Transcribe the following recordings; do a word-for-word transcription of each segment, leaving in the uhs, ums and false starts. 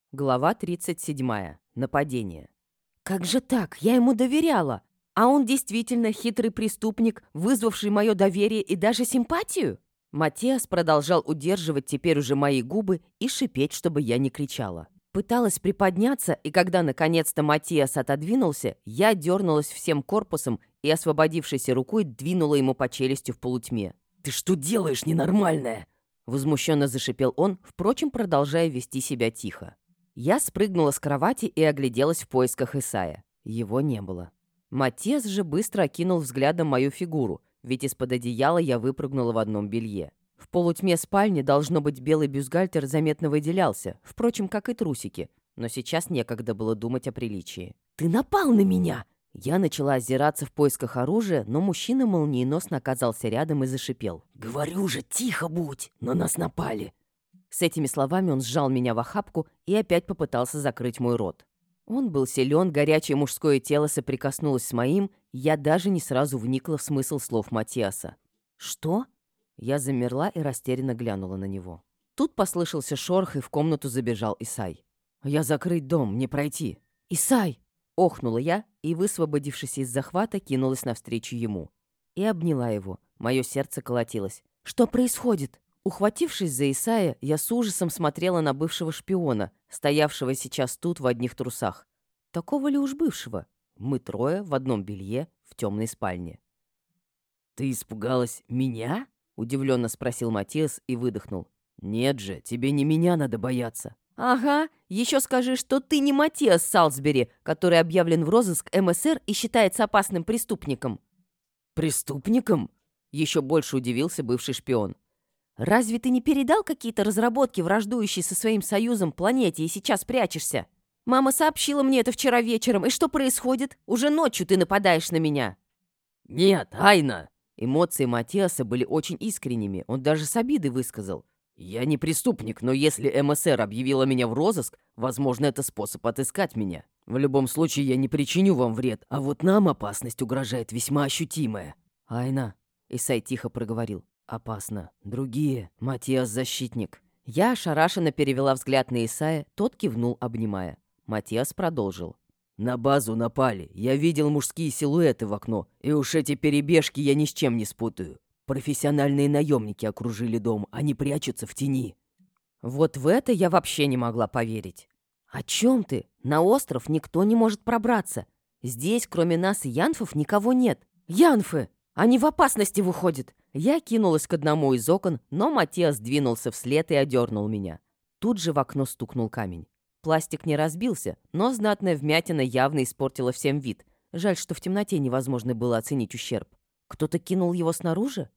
Глава тридцать седьмая. Нападение. Как же так? Я ему доверяла. А он действительно хитрый преступник, вызвавший мое доверие и даже симпатию? Матиас продолжал удерживать теперь уже мои губы и шипеть, чтобы я не кричала. Пыталась приподняться, и когда наконец-то Матиас отодвинулся, я дернулась всем корпусом и освободившейся рукой двинула ему по челюсти в полутьме. «Ты что делаешь, ненормальная?» Возмущенно зашипел он, впрочем, продолжая вести себя тихо. Я спрыгнула с кровати и огляделась в поисках Исая. Его не было. Матиас же быстро окинул взглядом мою фигуру, ведь из-под одеяла я выпрыгнула в одном белье. В полутьме спальни, должно быть, белый бюстгальтер заметно выделялся, впрочем, как и трусики, но сейчас некогда было думать о приличии. «Ты напал на меня!» Я начала озираться в поисках оружия, но мужчина молниеносно оказался рядом и зашипел. «Говорю же, тихо будь! На нас напали!» С этими словами он сжал меня в охапку и опять попытался закрыть мой рот. Он был силен, горячее мужское тело соприкоснулось с моим, я даже не сразу вникла в смысл слов Матиаса. «Что?» Я замерла и растерянно глянула на него. Тут послышался шорох, и в комнату забежал Исай. «Я закрыть дом, не пройти». «Исай!» — охнула я и, высвободившись из захвата, кинулась навстречу ему. И обняла его. Мое сердце колотилось. «Что происходит?» Ухватившись за Исая, я с ужасом смотрела на бывшего шпиона, стоявшего сейчас тут в одних трусах. Такого ли уж бывшего? Мы трое в одном белье в темной спальне. «Ты испугалась меня?» — удивленно спросил Матиас и выдохнул. «Нет же, тебе не меня надо бояться». «Ага, еще скажи, что ты не Матиас Салсбери, который объявлен в розыск эм эс эр и считается опасным преступником». «Преступником?» — еще больше удивился бывший шпион. «Разве ты не передал какие-то разработки, враждующие со своим союзом планете, и сейчас прячешься? Мама сообщила мне это вчера вечером, и что происходит? Уже ночью ты нападаешь на меня!» «Нет, Айна!» Эмоции Матиаса были очень искренними, он даже с обидой высказал. «Я не преступник, но если эм эс эр объявила меня в розыск, возможно, это способ отыскать меня. В любом случае, я не причиню вам вред, а вот нам опасность угрожает весьма ощутимая». «Айна», — Исай тихо проговорил, — «опасно. Другие. Матиас защитник». Я ошарашенно перевела взгляд на Исая, тот кивнул, обнимая. Матиас продолжил. «На базу напали. Я видел мужские силуэты в окно, и уж эти перебежки я ни с чем не спутаю. Профессиональные наемники окружили дом, они прячутся в тени». Вот в это я вообще не могла поверить. «О чем ты? На остров никто не может пробраться. Здесь, кроме нас и янфов, никого нет. Янфы! Они в опасности выходят!» Я кинулась к одному из окон, но Матиас двинулся вслед и одернул меня. Тут же в окно стукнул камень. Пластик не разбился, но знатная вмятина явно испортила всем вид. Жаль, что в темноте невозможно было оценить ущерб. Кто-то кинул его снаружи?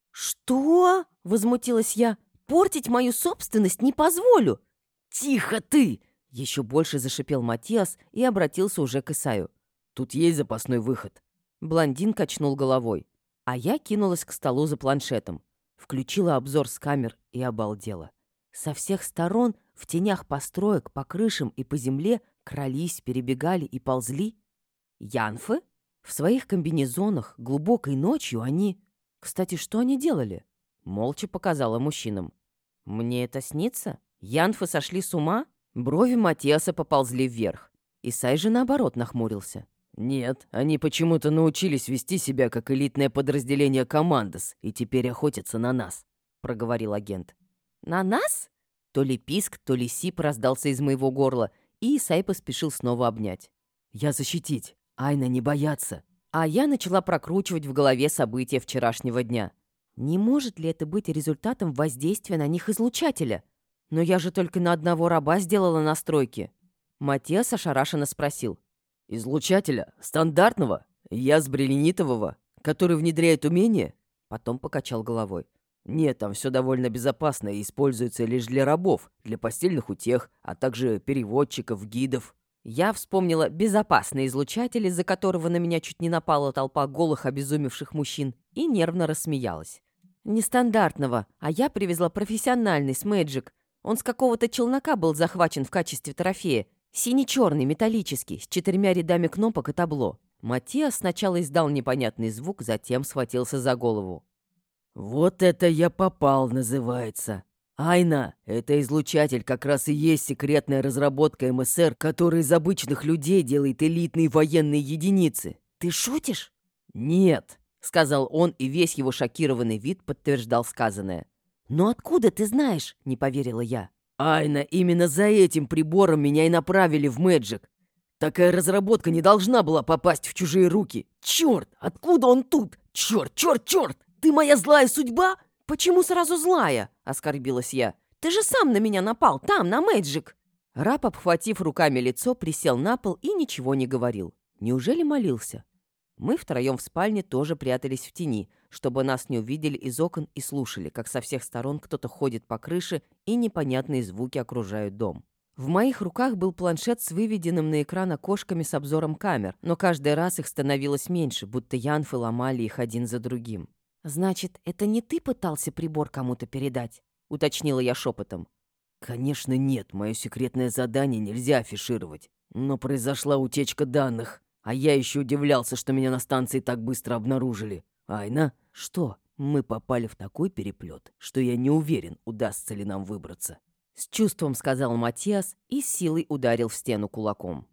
«Что?» — возмутилась я. «Портить мою собственность не позволю!» «Тихо ты!» — еще больше зашипел Матиас и обратился уже к Исаю. «Тут есть запасной выход». Блондин качнул головой. А я кинулась к столу за планшетом. Включила обзор с камер и обалдела. Со всех сторон, в тенях построек, по крышам и по земле, крались, перебегали и ползли. Янфы? В своих комбинезонах глубокой ночью они... Кстати, что они делали? Молча показала мужчинам. Мне это снится? Янфы сошли с ума? Брови Матиаса поползли вверх. Исай же наоборот нахмурился. «Нет, они почему-то научились вести себя как элитное подразделение Командос и теперь охотятся на нас», — проговорил агент. «На нас?» То ли писк, то ли сип раздался из моего горла, и Исай поспешил снова обнять. «Я защитить, Айна не бояться». А я начала прокручивать в голове события вчерашнего дня. Не может ли это быть результатом воздействия на них излучателя? Но я же только на одного раба сделала настройки. Матиас ошарашенно спросил. «Излучателя? Стандартного? Язбрелинитового? Который внедряет умения?» Потом покачал головой. «Нет, там все довольно безопасно и используется лишь для рабов, для постельных утех, а также переводчиков, гидов». Я вспомнила безопасный излучатель, из-за которого на меня чуть не напала толпа голых обезумевших мужчин, и нервно рассмеялась. Нестандартного, а я привезла профессиональный с Мэджик. Он с какого-то челнока был захвачен в качестве трофея. Синий-черный, металлический, с четырьмя рядами кнопок и табло. Матиас сначала издал непонятный звук, затем схватился за голову. «Вот это я попал, называется!» Айна, это излучатель как раз и есть секретная разработка эм эс эр, который из обычных людей делает элитные военные единицы. Ты шутишь? Нет, — сказал он, и весь его шокированный вид подтверждал сказанное. «Но откуда ты знаешь?» — не поверила я. Айна, именно за этим прибором меня и направили в Мэджик. Такая разработка не должна была попасть в чужие руки. Черт, откуда он тут? Черт, черт, черт! Ты моя злая судьба? «Почему сразу злая?» — оскорбилась я. «Ты же сам на меня напал, там, на Мэджик!» Раб, обхватив руками лицо, присел на пол и ничего не говорил. Неужели молился? Мы втроем в спальне тоже прятались в тени, чтобы нас не увидели из окон и слушали, как со всех сторон кто-то ходит по крыше и непонятные звуки окружают дом. В моих руках был планшет с выведенным на экран окошками с обзором камер, но каждый раз их становилось меньше, будто янфы ломали их один за другим. «Значит, это не ты пытался прибор кому-то передать?» — уточнила я шепотом. Конечно, нет, мое секретное задание нельзя афишировать. Но произошла утечка данных, а я еще удивлялся, что меня на станции так быстро обнаружили. Айна, «Что?» мы попали в такой переплет, что я не уверен, удастся ли нам выбраться. — с чувством сказал Матиас и с силой ударил в стену кулаком.